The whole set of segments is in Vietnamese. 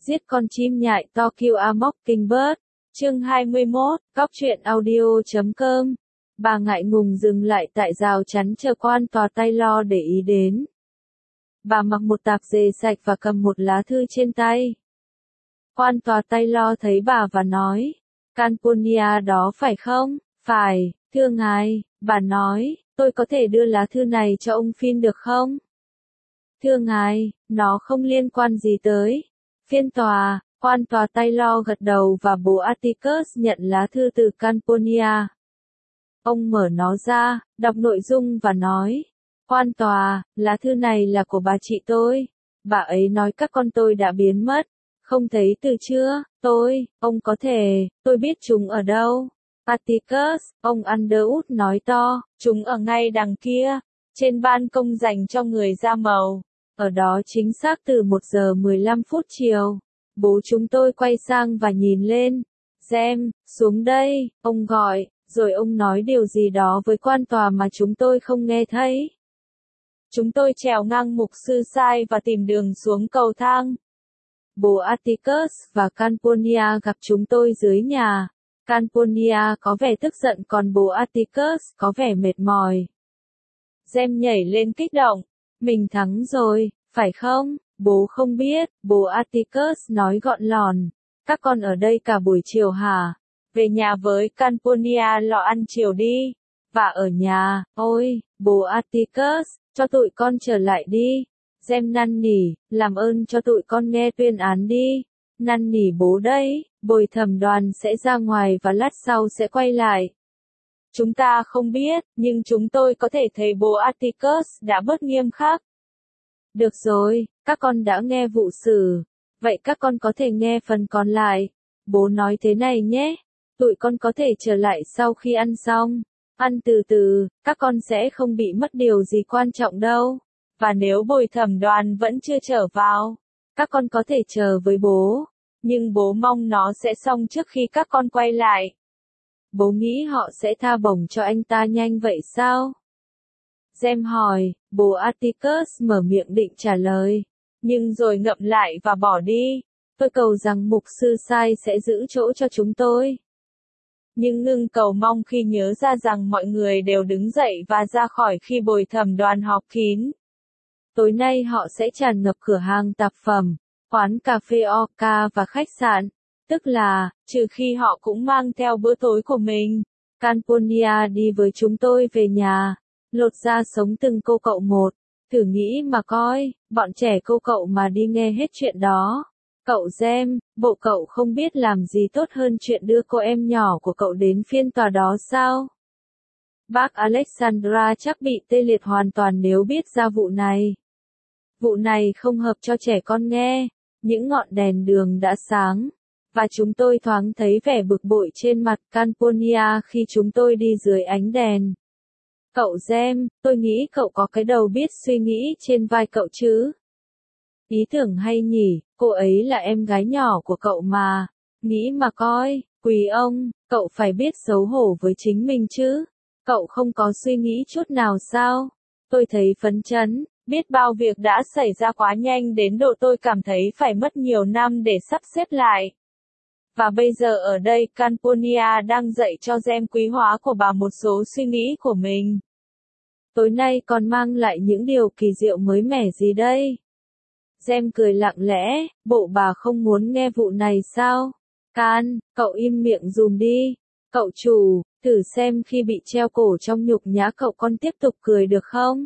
Giết con chim nhại to kill a mockingbird. Chương 21, Cóc truyện audio.com. Bà ngại ngùng dừng lại tại rào chắn chờ quan tòa Taylor để ý đến. Bà mặc một tạp dề sạch và cầm một lá thư trên tay. Quan tòa Taylor thấy bà và nói, California đó phải không? Phải, thưa ngài, bà nói, tôi có thể đưa lá thư này cho ông Finn được không? Thưa ngài, nó không liên quan gì tới phiên tòa. Quan tòa Taylor gật đầu và bố Atticus nhận lá thư từ California. Ông mở nó ra, đọc nội dung và nói, quan tòa, lá thư này là của bà chị tôi. Bà ấy nói các con tôi đã biến mất. Không thấy từ chưa? Ông có thể, tôi biết chúng ở đâu. Atticus, ông Underwood nói to, chúng ở ngay đằng kia, trên ban công dành cho người da màu. Ở đó chính xác từ 1 giờ 15 phút chiều. Bố chúng tôi quay sang và nhìn lên. Jem, xuống đây, ông gọi, rồi ông nói điều gì đó với quan tòa mà chúng tôi không nghe thấy. Chúng tôi trèo ngang mục sư sai và tìm đường xuống cầu thang. Bố Atticus và California gặp chúng tôi dưới nhà. California có vẻ tức giận còn bố Atticus có vẻ mệt mỏi. Jem nhảy lên kích động. Mình thắng rồi, phải không? Bố không biết, bố Atticus nói gọn lòn. Các con ở đây cả buổi chiều hả? Về nhà với California lo ăn chiều đi. Và ở nhà, ôi, bố Atticus, cho tụi con trở lại đi. Jem năn nỉ, làm ơn cho tụi con nghe tuyên án đi. Năn nỉ bố đấy, bồi thẩm đoàn sẽ ra ngoài và lát sau sẽ quay lại. Chúng ta không biết, nhưng chúng tôi có thể thấy bố Atticus đã bớt nghiêm khắc. Được rồi, các con đã nghe vụ xử. Vậy các con có thể nghe phần còn lại. Bố nói thế này nhé. Tụi con có thể trở lại sau khi ăn xong. Ăn từ từ, các con sẽ không bị mất điều gì quan trọng đâu. Và nếu bồi thẩm đoàn vẫn chưa trở vào, các con có thể chờ với bố. Nhưng bố mong nó sẽ xong trước khi các con quay lại. Bố nghĩ họ sẽ tha bổng cho anh ta nhanh vậy sao? Jem hỏi, bố Atticus mở miệng định trả lời. Nhưng rồi ngậm lại và bỏ đi. Tôi cầu rằng mục sư sai sẽ giữ chỗ cho chúng tôi. Nhưng ngưng cầu mong khi nhớ ra rằng mọi người đều đứng dậy và ra khỏi khi bồi thẩm đoàn họp kín. Tối nay họ sẽ tràn ngập cửa hàng tạp phẩm, quán cà phê Orca và khách sạn. Tức là, trừ khi họ cũng mang theo bữa tối của mình. California đi với chúng tôi về nhà. Lột ra sống từng cô cậu một. Thử nghĩ mà coi, bọn trẻ cô cậu mà đi nghe hết chuyện đó. Cậu Jem, bộ cậu không biết làm gì tốt hơn chuyện đưa cô em nhỏ của cậu đến phiên tòa đó sao? Bác Alexandra chắc bị tê liệt hoàn toàn nếu biết ra vụ này. Vụ này không hợp cho trẻ con nghe. Những ngọn đèn đường đã sáng. Và chúng tôi thoáng thấy vẻ bực bội trên mặt California khi chúng tôi đi dưới ánh đèn. Cậu Jem, tôi nghĩ cậu có cái đầu biết suy nghĩ trên vai cậu chứ. Ý tưởng hay nhỉ, cô ấy là em gái nhỏ của cậu mà. Nghĩ mà coi, quý ông, cậu phải biết xấu hổ với chính mình chứ. Cậu không có suy nghĩ chút nào sao? Tôi thấy phấn chấn, biết bao việc đã xảy ra quá nhanh đến độ tôi cảm thấy phải mất nhiều năm để sắp xếp lại. Và bây giờ ở đây California đang dạy cho Jem quý hóa của bà một số suy nghĩ của mình. Tối nay còn mang lại những điều kỳ diệu mới mẻ gì đây? Jem cười lặng lẽ, bộ bà không muốn nghe vụ này sao? Can, cậu im miệng dùm đi. Cậu chủ, thử xem khi bị treo cổ trong nhục nhã cậu con tiếp tục cười được không?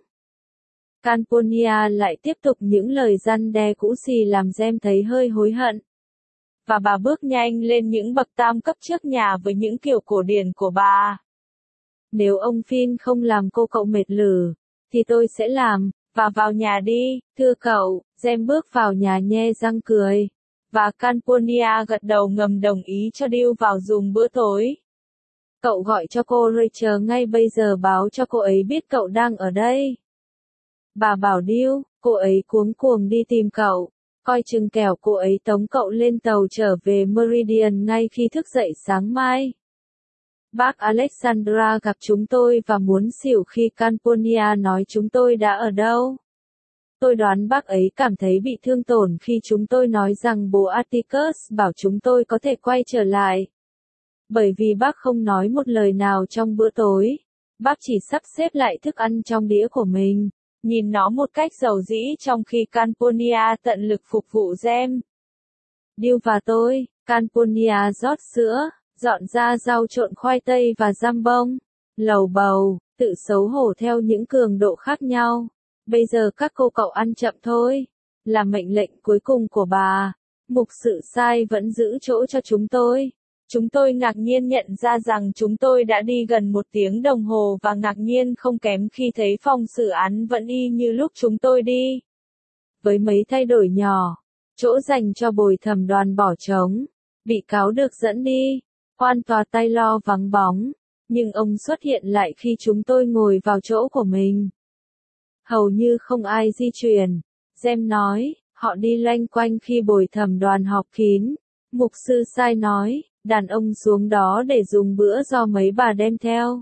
California lại tiếp tục những lời răn đe cũ xì làm Jem thấy hơi hối hận. Và bà bước nhanh lên những bậc tam cấp trước nhà với những kiểu cổ điển của bà. Nếu ông Finn không làm cô cậu mệt lử, thì tôi sẽ làm, và vào nhà đi, thưa cậu. Jem bước vào nhà nhe răng cười. Và California gật đầu ngầm đồng ý cho Deal vào dùng bữa tối. Cậu gọi cho cô Rachel ngay bây giờ báo cho cô ấy biết cậu đang ở đây. Bà bảo Deal, cô ấy cuống cuồng đi tìm cậu. Coi chừng kẻo cô ấy tống cậu lên tàu trở về Meridian ngay khi thức dậy sáng mai. Bác Alexandra gặp chúng tôi và muốn xỉu khi California nói chúng tôi đã ở đâu. Tôi đoán bác ấy cảm thấy bị thương tổn khi chúng tôi nói rằng bố Atticus bảo chúng tôi có thể quay trở lại. Bởi vì bác không nói một lời nào trong bữa tối. Bác chỉ sắp xếp lại thức ăn trong đĩa của mình, nhìn nó một cách dầu dĩ trong khi Calpurnia tận lực phục vụ Gem. Dew và tôi, Calpurnia rót sữa, dọn ra rau trộn khoai tây và giam bông, lầu bầu, tự xấu hổ theo những cường độ khác nhau. Bây giờ các cô cậu ăn chậm thôi, là mệnh lệnh cuối cùng của bà. Mục sự sai vẫn giữ chỗ cho chúng tôi. Chúng tôi ngạc nhiên nhận ra rằng chúng tôi đã đi gần 1 tiếng đồng hồ và ngạc nhiên không kém khi thấy phòng xử án vẫn y như lúc chúng tôi đi. Với mấy thay đổi nhỏ, chỗ dành cho bồi thẩm đoàn bỏ trống, bị cáo được dẫn đi, quan tòa Taylor vắng bóng, nhưng ông xuất hiện lại khi chúng tôi ngồi vào chỗ của mình. Hầu như không ai di chuyển, Gem nói, họ đi loanh quanh khi bồi thẩm đoàn họp kín. Mục sư sai nói, đàn ông xuống đó để dùng bữa do mấy bà đem theo.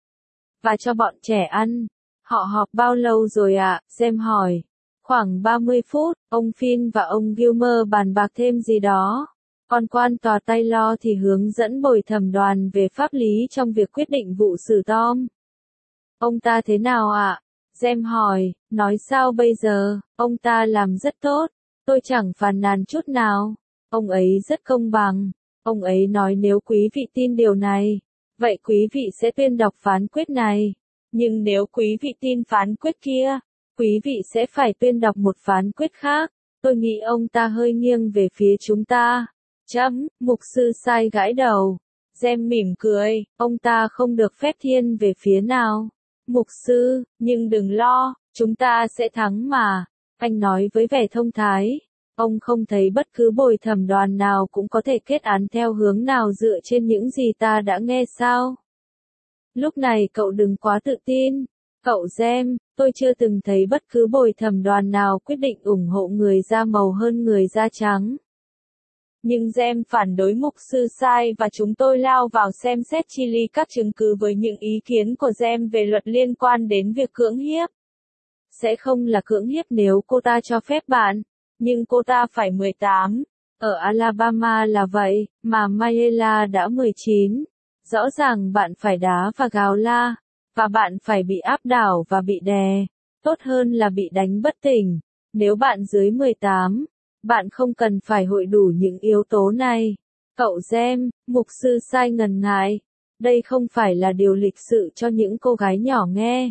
Và cho bọn trẻ ăn. Họ họp bao lâu rồi ạ? Gem hỏi. Khoảng 30 phút, ông Finn và ông Gilmer bàn bạc thêm gì đó. Còn quan tòa Taylor thì hướng dẫn bồi thẩm đoàn về pháp lý trong việc quyết định vụ xử Tom. Ông ta thế nào ạ? Gem hỏi, nói sao bây giờ, ông ta làm rất tốt, tôi chẳng phàn nàn chút nào. Ông ấy rất công bằng. Ông ấy nói nếu quý vị tin điều này, vậy quý vị sẽ tuyên đọc phán quyết này. Nhưng nếu quý vị tin phán quyết kia, quý vị sẽ phải tuyên đọc một phán quyết khác. Tôi nghĩ ông ta hơi nghiêng về phía chúng ta. Mục sư sai gãi đầu. Gem mỉm cười, ông ta không được phép thiên về phía nào. Mục sư, nhưng đừng lo, chúng ta sẽ thắng mà. Anh nói với vẻ thông thái. Ông không thấy bất cứ bồi thẩm đoàn nào cũng có thể kết án theo hướng nào dựa trên những gì ta đã nghe sao? Lúc này cậu đừng quá tự tin. Cậu Gem, tôi chưa từng thấy bất cứ bồi thẩm đoàn nào quyết định ủng hộ người da màu hơn người da trắng. Nhưng Gem phản đối mục sư sai và chúng tôi lao vào xem xét chi li các chứng cứ với những ý kiến của Gem về luật liên quan đến việc cưỡng hiếp. Sẽ không là cưỡng hiếp nếu cô ta cho phép bạn. Nhưng cô ta phải 18. Ở Alabama là vậy, mà Mayela đã 19. Rõ ràng bạn phải đá và gào la, và bạn phải bị áp đảo và bị đè. Tốt hơn là bị đánh bất tỉnh. Nếu bạn dưới 18, bạn không cần phải hội đủ những yếu tố này. Cậu Gem, mục sư sai ngần ngại. Đây không phải là điều lịch sự cho những cô gái nhỏ nghe.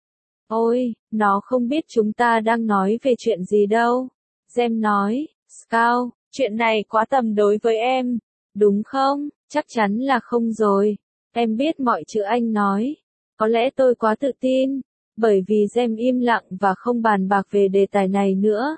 Ôi, nó không biết chúng ta đang nói về chuyện gì đâu. Gem nói, Scout, chuyện này quá tầm đối với em, đúng không? Chắc chắn là không rồi. Em biết mọi chữ anh nói. Có lẽ tôi quá tự tin, bởi vì Gem im lặng và không bàn bạc về đề tài này nữa.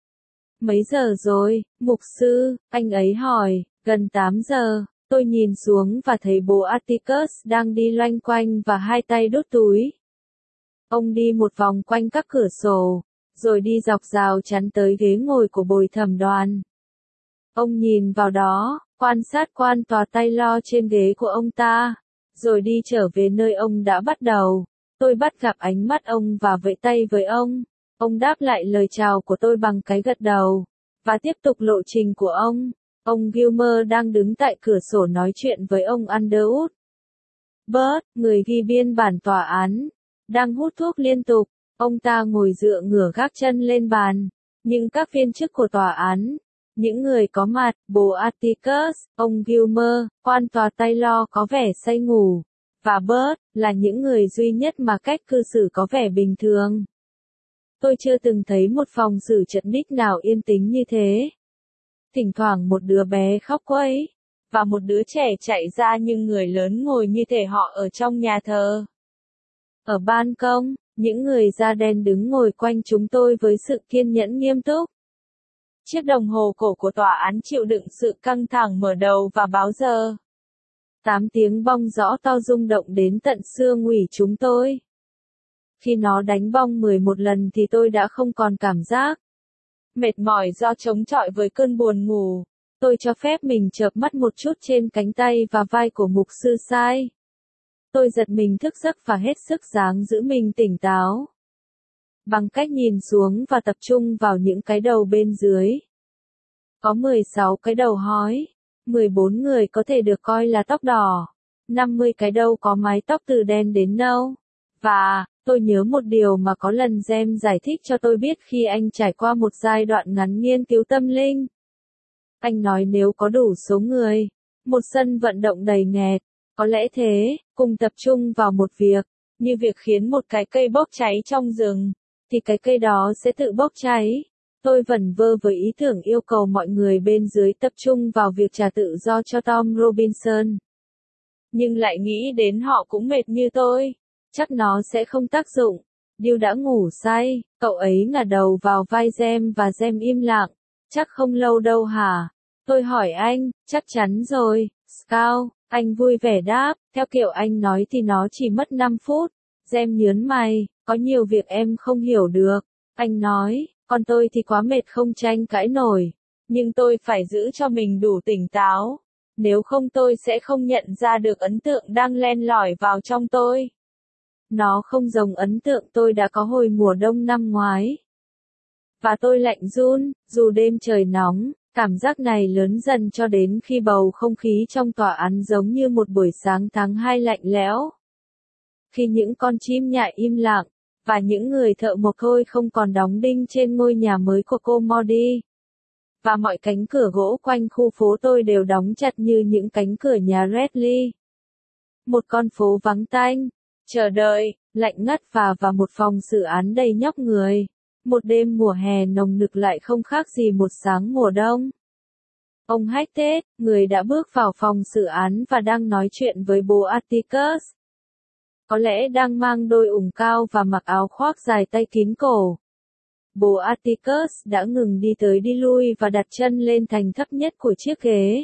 Mấy giờ rồi, mục sư? Anh ấy hỏi. Gần 8 giờ. Tôi nhìn xuống và thấy bố Atticus đang đi loanh quanh và hai tay đút túi. Ông đi một vòng quanh các cửa sổ, rồi đi dọc rào chắn tới ghế ngồi của bồi thẩm đoàn. Ông nhìn vào đó, quan sát quan tòa Taylor trên ghế của ông ta, rồi đi trở về nơi ông đã bắt đầu. Tôi bắt gặp ánh mắt ông và vẫy tay với ông. Ông đáp lại lời chào của tôi bằng cái gật đầu, và tiếp tục lộ trình của ông. Ông Gilmer đang đứng tại cửa sổ nói chuyện với ông Underwood. Bert, người ghi biên bản tòa án, đang hút thuốc liên tục. Ông ta ngồi dựa ngửa gác chân lên bàn. Nhưng các viên chức của tòa án, những người có mặt, bố Atticus, ông Gilmer, quan tòa Taylor có vẻ say ngủ, và Bert, là những người duy nhất mà cách cư xử có vẻ bình thường. Tôi chưa từng thấy một phòng xử trận đích nào yên tĩnh như thế. Thỉnh thoảng một đứa bé khóc quấy, và một đứa trẻ chạy ra nhưng người lớn ngồi như thể họ ở trong nhà thờ. Ở ban công, những người da đen đứng ngồi quanh chúng tôi với sự kiên nhẫn nghiêm túc. Chiếc đồng hồ cổ của tòa án chịu đựng sự căng thẳng mở đầu và báo giờ. 8 tiếng bong rõ to rung động đến tận xương ủy chúng tôi. Khi nó đánh bong 11 lần thì tôi đã không còn cảm giác mệt mỏi do chống chọi với cơn buồn ngủ. Tôi cho phép mình chợp mắt một chút trên cánh tay và vai của mục sư sai. Tôi giật mình thức giấc và hết sức ráng giữ mình tỉnh táo. bằng cách nhìn xuống và tập trung vào những cái đầu bên dưới. Có 16 cái đầu hói, 14 người có thể được coi là tóc đỏ, 50 cái đầu có mái tóc từ đen đến nâu. Và, tôi nhớ một điều mà có lần Gem giải thích cho tôi biết khi anh trải qua một giai đoạn ngắn nghiên cứu tâm linh. Anh nói nếu có đủ số người, một sân vận động đầy nghẹt, có lẽ thế, cùng tập trung vào một việc, như việc khiến một cái cây bốc cháy trong rừng, thì cái cây đó sẽ tự bốc cháy. Tôi vẩn vơ với ý tưởng yêu cầu mọi người bên dưới tập trung vào việc trả tự do cho Tom Robinson. Nhưng lại nghĩ đến họ cũng mệt như tôi. Chắc nó sẽ không tác dụng. Dill đã ngủ say, cậu ấy ngả đầu vào vai Gem và Gem im lặng. Chắc không lâu đâu hả? Tôi hỏi anh, chắc chắn rồi, Scout, anh vui vẻ đáp, theo kiểu anh nói thì nó chỉ mất 5 phút. Gem nhớn mày, có nhiều việc em không hiểu được. Anh nói, còn tôi thì quá mệt không tranh cãi nổi. Nhưng tôi phải giữ cho mình đủ tỉnh táo. Nếu không tôi sẽ không nhận ra được ấn tượng đang len lỏi vào trong tôi. Nó không giống ấn tượng tôi đã có hồi mùa đông năm ngoái. Và tôi lạnh run, dù đêm trời nóng, cảm giác này lớn dần cho đến khi bầu không khí trong tòa án giống như một buổi sáng tháng 2 lạnh lẽo. Khi những con chim nhại im lặng, và những người thợ mộc thôi không còn đóng đinh trên ngôi nhà mới của cô Modi. Và mọi cánh cửa gỗ quanh khu phố tôi đều đóng chặt như những cánh cửa nhà Redley. Một con phố vắng tanh, chờ đợi, lạnh ngắt và một phòng xử án đầy nhóc người. Một đêm mùa hè nồng nực lại không khác gì một sáng mùa đông. Ông Hackett, người đã bước vào phòng xử án và đang nói chuyện với bố Atticus. Có lẽ đang mang đôi ủng cao và mặc áo khoác dài tay kín cổ. Bố Atticus đã ngừng đi tới đi lui và đặt chân lên thành thấp nhất của chiếc ghế.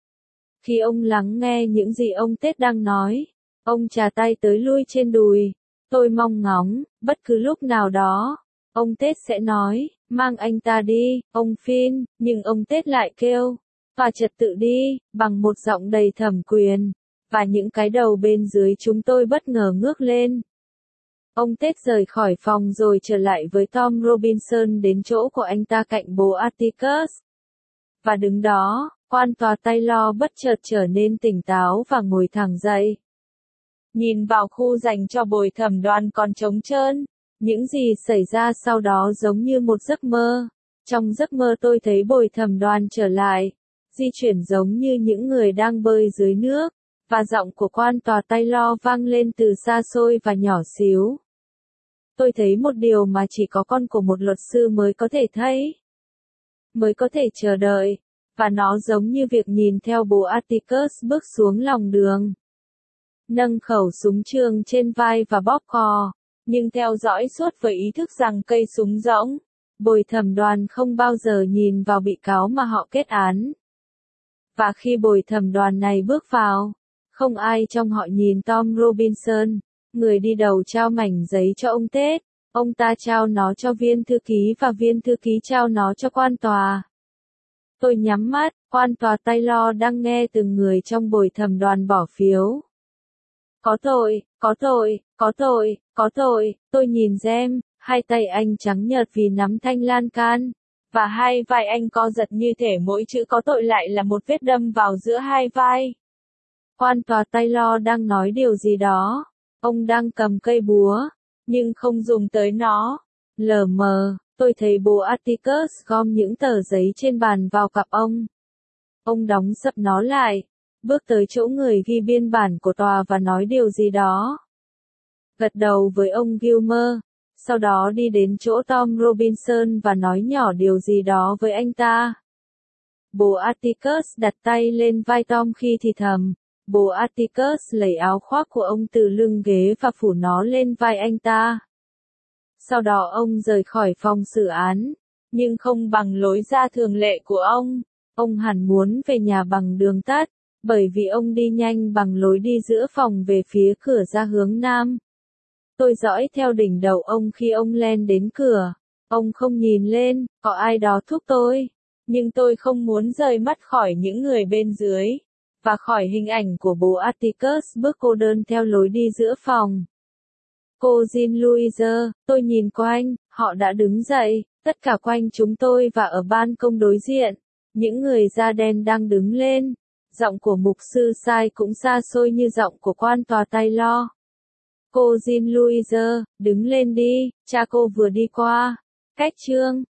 Khi ông lắng nghe những gì ông Ted đang nói, ông chà tay tới lui trên đùi. Tôi mong ngóng, bất cứ lúc nào đó, ông Ted sẽ nói, mang anh ta đi, ông Finn, nhưng ông Ted lại kêu, tòa trật tự đi, bằng một giọng đầy thẩm quyền, và những cái đầu bên dưới chúng tôi bất ngờ ngước lên. Ông Ted rời khỏi phòng rồi trở lại với Tom Robinson đến chỗ của anh ta cạnh bố Atticus. Và đứng đó, quan tòa Taylor bất chợt trở nên tỉnh táo và ngồi thẳng dậy. Nhìn vào khu dành cho bồi thẩm đoàn còn trống trơn, những gì xảy ra sau đó giống như một giấc mơ. Trong giấc mơ tôi thấy bồi thẩm đoàn trở lại, di chuyển giống như những người đang bơi dưới nước, và giọng của quan tòa Taylor vang lên từ xa xôi và nhỏ xíu. Tôi thấy một điều mà chỉ có con của một luật sư mới có thể thấy, mới có thể chờ đợi, và nó giống như việc nhìn theo bố Atticus bước xuống lòng đường. Nâng khẩu súng trường trên vai và bóp cò, nhưng theo dõi suốt với ý thức rằng cây súng rỗng. Bồi thẩm đoàn không bao giờ nhìn vào bị cáo mà họ kết án. Và khi bồi thẩm đoàn này bước vào, không ai trong họ nhìn Tom Robinson, người đi đầu trao mảnh giấy cho ông Ted. Ông ta trao nó cho viên thư ký và viên thư ký trao nó cho quan tòa. Tôi nhắm mắt, quan tòa Taylor đang nghe từng người trong bồi thẩm đoàn bỏ phiếu. Có tội, có tội, có tội, có tội, tôi nhìn Gem, hai tay anh trắng nhợt vì nắm thanh lan can, và hai vai anh co giật như thể mỗi chữ có tội lại là một vết đâm vào giữa hai vai. Quan tòa Taylor đang nói điều gì đó, ông đang cầm cây búa, nhưng không dùng tới nó. Lờ mờ, tôi thấy bố Atticus gom những tờ giấy trên bàn vào cặp ông. Ông đóng sập nó lại, bước tới chỗ người ghi biên bản của tòa và nói điều gì đó. Gật đầu với ông Gilmer, sau đó đi đến chỗ Tom Robinson và nói nhỏ điều gì đó với anh ta. Bố Atticus đặt tay lên vai Tom khi thì thầm. Bố Atticus lấy áo khoác của ông từ lưng ghế và phủ nó lên vai anh ta. Sau đó ông rời khỏi phòng xử án, nhưng không bằng lối ra thường lệ của ông. Ông hẳn muốn về nhà bằng đường tắt, bởi vì ông đi nhanh bằng lối đi giữa phòng về phía cửa ra hướng nam. Tôi dõi theo đỉnh đầu ông khi ông len đến cửa. Ông không nhìn lên, có ai đó thúc tôi. Nhưng tôi không muốn rời mắt khỏi những người bên dưới, và khỏi hình ảnh của bố Atticus bước cô đơn theo lối đi giữa phòng. Cô Jean Louise, tôi nhìn quanh, Họ đã đứng dậy, tất cả quanh chúng tôi và ở ban công đối diện. Những người da đen đang đứng lên. Giọng của mục sư Sai cũng xa xôi như giọng của quan tòa Taylor. Cô Jean Louise, đứng lên đi, cha cô vừa đi qua. Cách chương